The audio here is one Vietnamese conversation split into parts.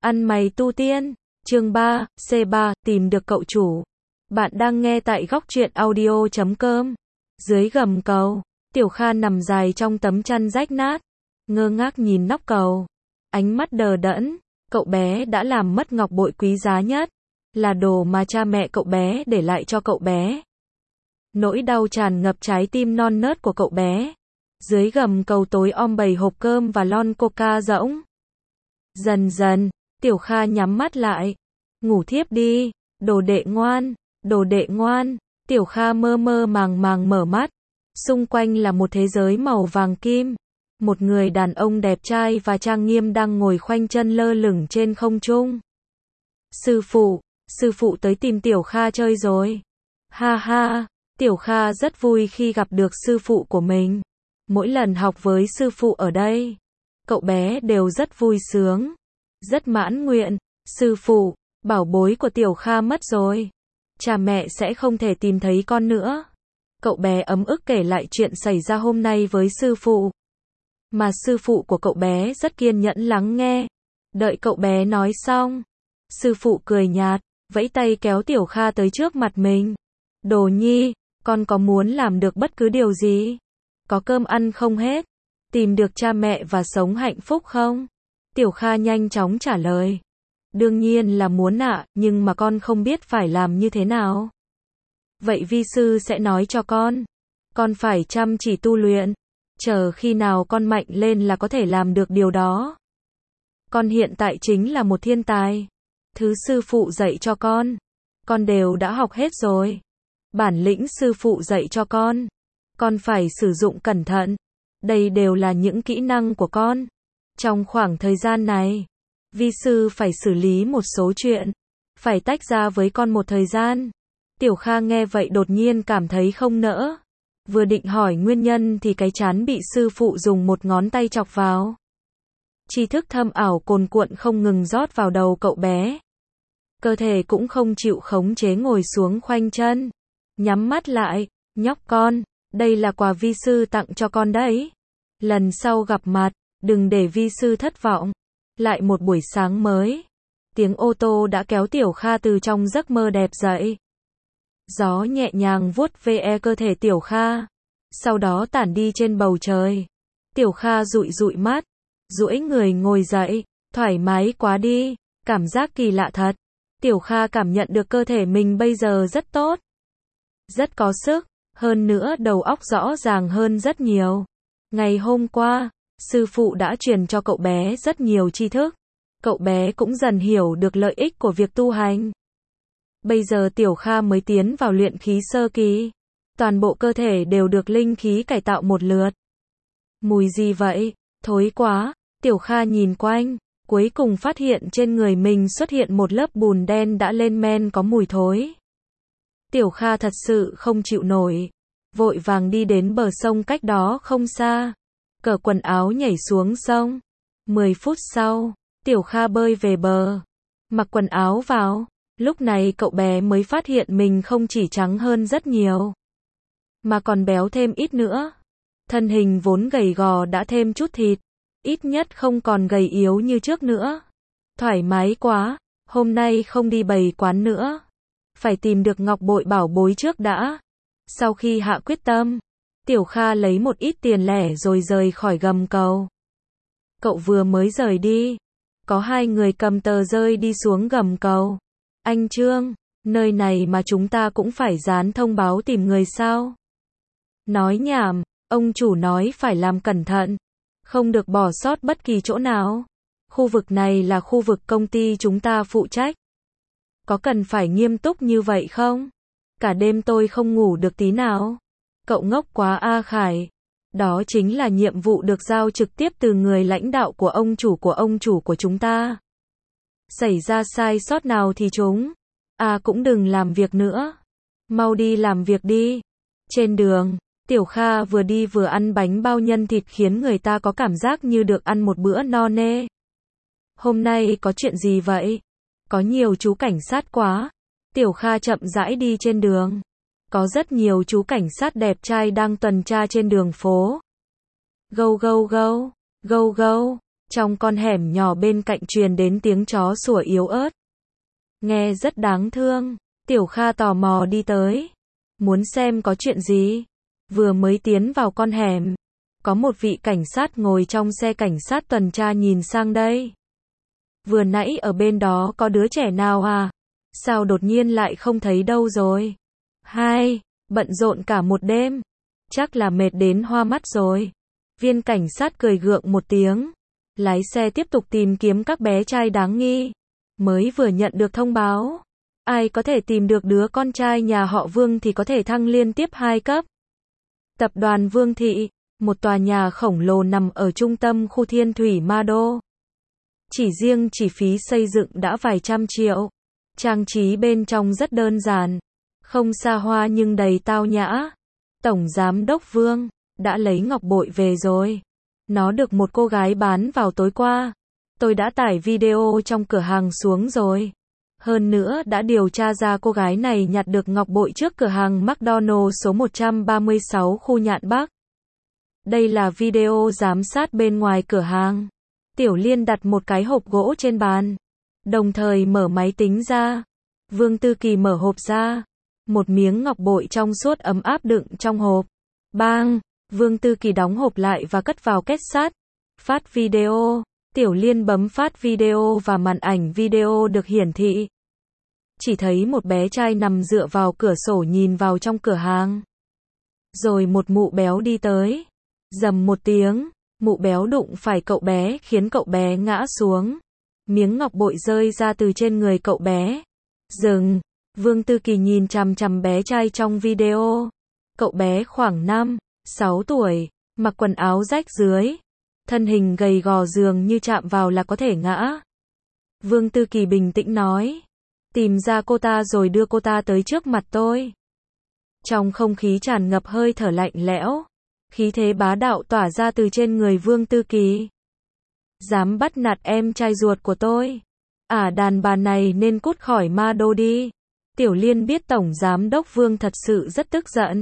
Ăn mày tu tiên, chương 3, C3, tìm được cậu chủ. Bạn đang nghe tại góc truyện audio.com. Dưới gầm cầu, Tiểu Kha nằm dài trong tấm chăn rách nát, ngơ ngác nhìn nóc cầu. Ánh mắt đờ đẫn, cậu bé đã làm mất ngọc bội quý giá nhất, là đồ mà cha mẹ cậu bé để lại cho cậu bé. Nỗi đau tràn ngập trái tim non nớt của cậu bé. Dưới gầm cầu tối om bầy hộp cơm và lon coca rỗng. Dần dần, Tiểu Kha nhắm mắt lại. Ngủ thiếp đi, đồ đệ ngoan, đồ đệ ngoan. Tiểu Kha mơ mơ màng màng mở mắt. Xung quanh là một thế giới màu vàng kim. Một người đàn ông đẹp trai và trang nghiêm đang ngồi khoanh chân lơ lửng trên không trung. Sư phụ tới tìm Tiểu Kha chơi rồi. Ha ha, Tiểu Kha rất vui khi gặp được sư phụ của mình. Mỗi lần học với sư phụ ở đây, cậu bé đều rất vui sướng, rất mãn nguyện. Sư phụ, bảo bối của Tiểu Kha mất rồi. Cha mẹ sẽ không thể tìm thấy con nữa. Cậu bé ấm ức kể lại chuyện xảy ra hôm nay với sư phụ. Mà sư phụ của cậu bé rất kiên nhẫn lắng nghe. Đợi cậu bé nói xong, sư phụ cười nhạt, vẫy tay kéo Tiểu Kha tới trước mặt mình. Đồ nhi, con có muốn làm được bất cứ điều gì? Có cơm ăn không hết? Tìm được cha mẹ và sống hạnh phúc không? Tiểu Kha nhanh chóng trả lời. Đương nhiên là muốn ạ, nhưng mà con không biết phải làm như thế nào. Vậy vi sư sẽ nói cho con. Con phải chăm chỉ tu luyện. Chờ khi nào con mạnh lên là có thể làm được điều đó. Con hiện tại chính là một thiên tài. Thứ sư phụ dạy cho con đều đã học hết rồi. Bản lĩnh sư phụ dạy cho con phải sử dụng cẩn thận. Đây đều là những kỹ năng của con. Trong khoảng thời gian này, vi sư phải xử lý một số chuyện, phải tách ra với con một thời gian. Tiểu Kha nghe vậy đột nhiên cảm thấy không nỡ. Vừa định hỏi nguyên nhân thì cái trán bị sư phụ dùng một ngón tay chọc vào. Tri thức thâm ảo cuồn cuộn không ngừng rót vào đầu cậu bé. Cơ thể cũng không chịu khống chế ngồi xuống khoanh chân. Nhắm mắt lại, nhóc con, đây là quà vi sư tặng cho con đấy. Lần sau gặp mặt, đừng để vi sư thất vọng. Lại một buổi sáng mới. Tiếng ô tô đã kéo Tiểu Kha từ trong giấc mơ đẹp dậy. Gió nhẹ nhàng vuốt ve cơ thể Tiểu Kha. Sau đó tản đi trên bầu trời. Tiểu Kha dụi dụi mắt. Duỗi người ngồi dậy. Thoải mái quá đi. Cảm giác kỳ lạ thật. Tiểu Kha cảm nhận được cơ thể mình bây giờ rất tốt. Rất có sức. Hơn nữa đầu óc rõ ràng hơn rất nhiều. Ngày hôm qua, sư phụ đã truyền cho cậu bé rất nhiều tri thức. Cậu bé cũng dần hiểu được lợi ích của việc tu hành. Bây giờ Tiểu Kha mới tiến vào luyện khí sơ kỳ. Toàn bộ cơ thể đều được linh khí cải tạo một lượt. Mùi gì vậy? Thối quá. Tiểu Kha nhìn quanh, cuối cùng phát hiện trên người mình xuất hiện một lớp bùn đen đã lên men có mùi thối. Tiểu Kha thật sự không chịu nổi. Vội vàng đi đến bờ sông cách đó không xa. Cởi quần áo nhảy xuống sông. 10 phút sau, Tiểu Kha bơi về bờ. Mặc quần áo vào. Lúc này cậu bé mới phát hiện mình không chỉ trắng hơn rất nhiều, mà còn béo thêm ít nữa. Thân hình vốn gầy gò đã thêm chút thịt. Ít nhất không còn gầy yếu như trước nữa. Thoải mái quá. Hôm nay không đi bày quán nữa. Phải tìm được ngọc bội bảo bối trước đã. Sau khi hạ quyết tâm, Tiểu Kha lấy một ít tiền lẻ rồi rời khỏi gầm cầu. Cậu vừa mới rời đi, có hai người cầm tờ rơi đi xuống gầm cầu. Anh Trương, nơi này mà chúng ta cũng phải dán thông báo tìm người sao? Nói nhảm, ông chủ nói phải làm cẩn thận, không được bỏ sót bất kỳ chỗ nào. Khu vực này là khu vực công ty chúng ta phụ trách. Có cần phải nghiêm túc như vậy không? Cả đêm tôi không ngủ được tí nào. Cậu ngốc quá A Khải. Đó chính là nhiệm vụ được giao trực tiếp từ người lãnh đạo của ông chủ của chúng ta. Xảy ra sai sót nào thì chúng cũng đừng làm việc nữa. Mau đi làm việc đi. Trên đường, Tiểu Kha vừa đi vừa ăn bánh bao nhân thịt khiến người ta có cảm giác như được ăn một bữa no nê. Hôm nay có chuyện gì vậy? Có nhiều chú cảnh sát quá. Tiểu Kha chậm rãi đi trên đường. Có rất nhiều chú cảnh sát đẹp trai đang tuần tra trên đường phố. Go go go, go go. Trong con hẻm nhỏ bên cạnh truyền đến tiếng chó sủa yếu ớt. Nghe rất đáng thương. Tiểu Kha tò mò đi tới. Muốn xem có chuyện gì. Vừa mới tiến vào con hẻm. Có một vị cảnh sát ngồi trong xe cảnh sát tuần tra nhìn sang đây. Vừa nãy ở bên đó có đứa trẻ nào à? Sao đột nhiên lại không thấy đâu rồi? Hai, bận rộn cả một đêm. Chắc là mệt đến hoa mắt rồi. Viên cảnh sát cười gượng một tiếng. Lái xe tiếp tục tìm kiếm các bé trai đáng nghi. Mới vừa nhận được thông báo. Ai có thể tìm được đứa con trai nhà họ Vương thì có thể thăng liên tiếp 2 cấp. Tập đoàn Vương Thị, một tòa nhà khổng lồ nằm ở trung tâm khu Thiên Thủy Ma Đô. Chỉ riêng chi phí xây dựng đã vài trăm triệu. Trang trí bên trong rất đơn giản, không xa hoa nhưng đầy tao nhã. Tổng giám đốc Vương đã lấy ngọc bội về rồi. Nó được một cô gái bán vào tối qua. Tôi đã tải video trong cửa hàng xuống rồi. Hơn nữa đã điều tra ra cô gái này nhặt được ngọc bội trước cửa hàng McDonald's số 136 khu Nhạn Bắc. Đây là video giám sát bên ngoài cửa hàng. Tiểu Liên đặt một cái hộp gỗ trên bàn, đồng thời mở máy tính ra. Vương Tư Kỳ mở hộp ra. Một miếng ngọc bội trong suốt ấm áp đựng trong hộp. Bang! Vương Tư Kỳ đóng hộp lại và cất vào két sắt. Phát video. Tiểu Liên bấm phát video và màn ảnh video được hiển thị. Chỉ thấy một bé trai nằm dựa vào cửa sổ nhìn vào trong cửa hàng. Rồi một mụ béo đi tới. Rầm một tiếng, mụ béo đụng phải cậu bé khiến cậu bé ngã xuống. Miếng ngọc bội rơi ra từ trên người cậu bé. Dừng! Vương Tư Kỳ nhìn chằm chằm bé trai trong video. Cậu bé khoảng 5, 6 tuổi, mặc quần áo rách rưới. Thân hình gầy gò dường như chạm vào là có thể ngã. Vương Tư Kỳ bình tĩnh nói. Tìm ra cô ta rồi đưa cô ta tới trước mặt tôi. Trong không khí tràn ngập hơi thở lạnh lẽo. Khí thế bá đạo tỏa ra từ trên người Vương Tư Kỳ. Dám bắt nạt em trai ruột của tôi. Đàn bà này nên cút khỏi Ma Đô đi. Tiểu Liên biết Tổng Giám đốc Vương thật sự rất tức giận.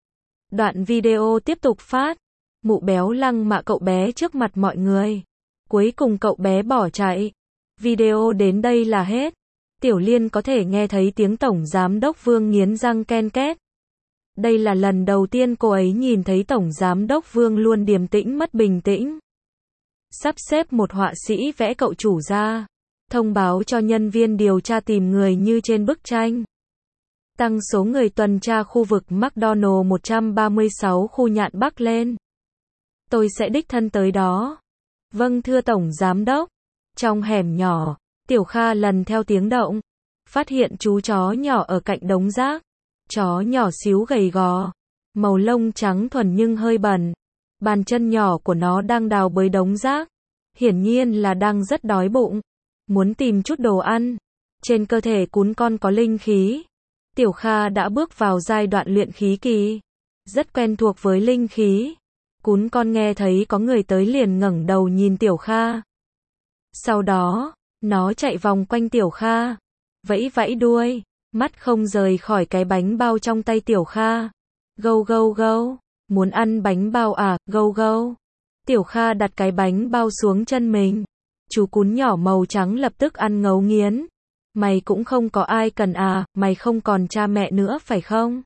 Đoạn video tiếp tục phát. Mụ béo lăng mạ cậu bé trước mặt mọi người. Cuối cùng cậu bé bỏ chạy. Video đến đây là hết. Tiểu Liên có thể nghe thấy tiếng Tổng Giám đốc Vương nghiến răng ken két. Đây là lần đầu tiên cô ấy nhìn thấy Tổng Giám đốc Vương luôn điềm tĩnh mất bình tĩnh. Sắp xếp một họa sĩ vẽ cậu chủ ra. Thông báo cho nhân viên điều tra tìm người như trên bức tranh. Tăng số người tuần tra khu vực McDonald's 136 khu Nhạn Bắc lên. Tôi sẽ đích thân tới đó. Vâng thưa Tổng Giám đốc. Trong hẻm nhỏ, Tiểu Kha lần theo tiếng động. Phát hiện chú chó nhỏ ở cạnh đống rác. Chó nhỏ xíu gầy gò. Màu lông trắng thuần nhưng hơi bẩn. Bàn chân nhỏ của nó đang đào bới đống rác. Hiển nhiên là đang rất đói bụng. Muốn tìm chút đồ ăn. Trên cơ thể cún con có linh khí. Tiểu Kha đã bước vào giai đoạn luyện khí kỳ. Rất quen thuộc với linh khí. Cún con nghe thấy có người tới liền ngẩng đầu nhìn Tiểu Kha. Sau đó, nó chạy vòng quanh Tiểu Kha. Vẫy vẫy đuôi. Mắt không rời khỏi cái bánh bao trong tay Tiểu Kha. Gâu gâu gâu. Muốn ăn bánh bao à, gâu gâu. Tiểu Kha đặt cái bánh bao xuống chân mình. Chú cún nhỏ màu trắng lập tức ăn ngấu nghiến. Mày cũng không có ai cần à, mày không còn cha mẹ nữa phải không?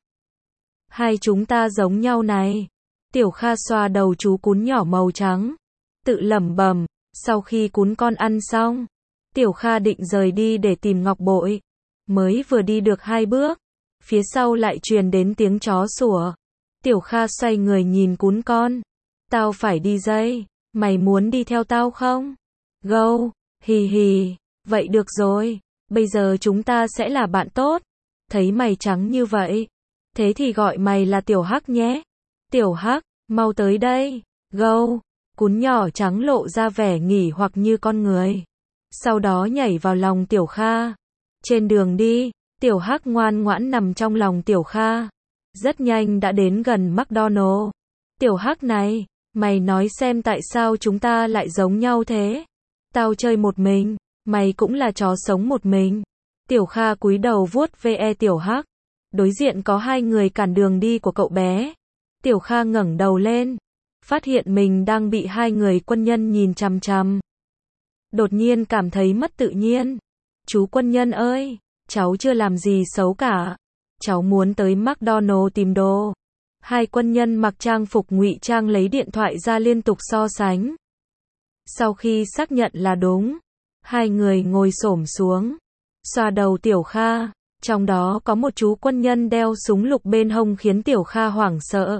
Hai chúng ta giống nhau này. Tiểu Kha xoa đầu chú cún nhỏ màu trắng. Tự lẩm bẩm, sau khi cún con ăn xong. Tiểu Kha định rời đi để tìm ngọc bội. Mới vừa đi được 2 bước. Phía sau lại truyền đến tiếng chó sủa. Tiểu Kha xoay người nhìn cún con. Tao phải đi dây. Mày muốn đi theo tao không? Gâu, hì hì. Vậy được rồi. Bây giờ chúng ta sẽ là bạn tốt. Thấy mày trắng như vậy. Thế thì gọi mày là Tiểu Hắc nhé. Tiểu Hắc, mau tới đây. Gâu. Cún nhỏ trắng lộ ra vẻ nghỉ hoặc như con người. Sau đó nhảy vào lòng Tiểu Kha. Trên đường đi, Tiểu Hắc ngoan ngoãn nằm trong lòng Tiểu Kha. Rất nhanh đã đến gần McDonald's. Tiểu Hắc này, mày nói xem tại sao chúng ta lại giống nhau thế? Tao chơi một mình, mày cũng là chó sống một mình. Tiểu Kha cúi đầu vuốt ve Tiểu Hắc. Đối diện có 2 người cản đường đi của cậu bé. Tiểu Kha ngẩng đầu lên, phát hiện mình đang bị 2 người quân nhân nhìn chằm chằm. đột nhiên cảm thấy mất tự nhiên. Chú quân nhân ơi, cháu chưa làm gì xấu cả. Cháu muốn tới McDonald's tìm đồ. Hai quân nhân mặc trang phục ngụy trang lấy điện thoại ra liên tục so sánh. Sau khi xác nhận là đúng, hai người ngồi xổm xuống, xoa đầu Tiểu Kha. Trong đó có một chú quân nhân đeo súng lục bên hông khiến Tiểu Kha hoảng sợ.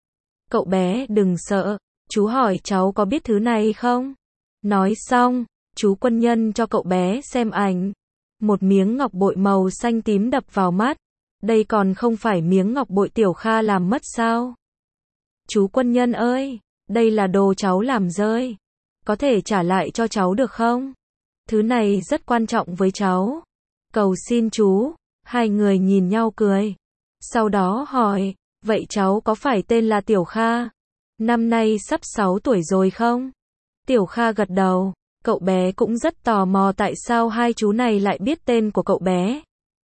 Cậu bé đừng sợ, chú hỏi cháu có biết thứ này không? Nói xong, chú quân nhân cho cậu bé xem ảnh. Một miếng ngọc bội màu xanh tím đập vào mắt. Đây còn không phải miếng ngọc bội Tiểu Kha làm mất sao? Chú quân nhân ơi, đây là đồ cháu làm rơi. Có thể trả lại cho cháu được không? Thứ này rất quan trọng với cháu. Cầu xin chú. Hai người nhìn nhau cười. Sau đó hỏi, vậy cháu có phải tên là Tiểu Kha? Năm nay sắp 6 tuổi rồi không? Tiểu Kha gật đầu. Cậu bé cũng rất tò mò tại sao hai chú này lại biết tên của cậu bé.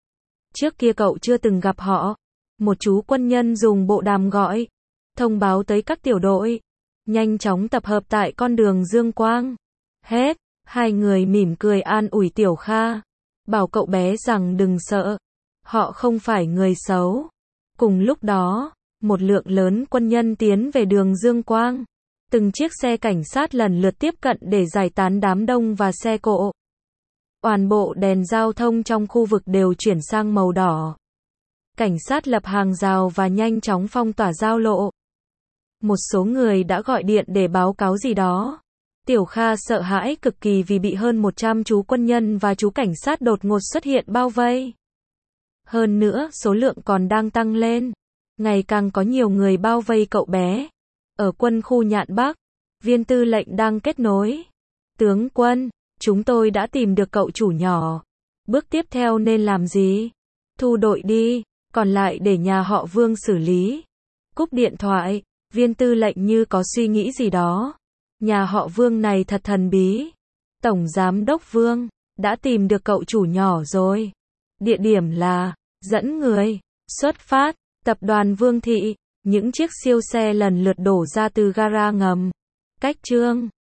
Trước kia cậu chưa từng gặp họ. Một chú quân nhân dùng bộ đàm gọi, thông báo tới các tiểu đội, nhanh chóng tập hợp tại con đường Dương Quang. Hết, hai người mỉm cười an ủi Tiểu Kha, bảo cậu bé rằng đừng sợ, họ không phải người xấu. Cùng lúc đó, một lượng lớn quân nhân tiến về đường Dương Quang. Từng chiếc xe cảnh sát lần lượt tiếp cận để giải tán đám đông và xe cộ. Toàn bộ đèn giao thông trong khu vực đều chuyển sang màu đỏ. Cảnh sát lập hàng rào và nhanh chóng phong tỏa giao lộ. Một số người đã gọi điện để báo cáo gì đó. Tiểu Kha sợ hãi cực kỳ vì bị hơn 100 chú quân nhân và chú cảnh sát đột ngột xuất hiện bao vây. Hơn nữa, số lượng còn đang tăng lên. Ngày càng có nhiều người bao vây cậu bé. Ở quân khu Nhạn Bắc, viên tư lệnh đang kết nối. Tướng quân, chúng tôi đã tìm được cậu chủ nhỏ. Bước tiếp theo nên làm gì? Thu đội đi, còn lại để nhà họ Vương xử lý. Cúp điện thoại, viên tư lệnh như có suy nghĩ gì đó. Nhà họ Vương này thật thần bí. Tổng giám đốc Vương đã tìm được cậu chủ nhỏ rồi. Địa điểm là dẫn người xuất phát, tập đoàn Vương Thị. Những chiếc siêu xe lần lượt đổ ra từ gara ngầm. Cách chương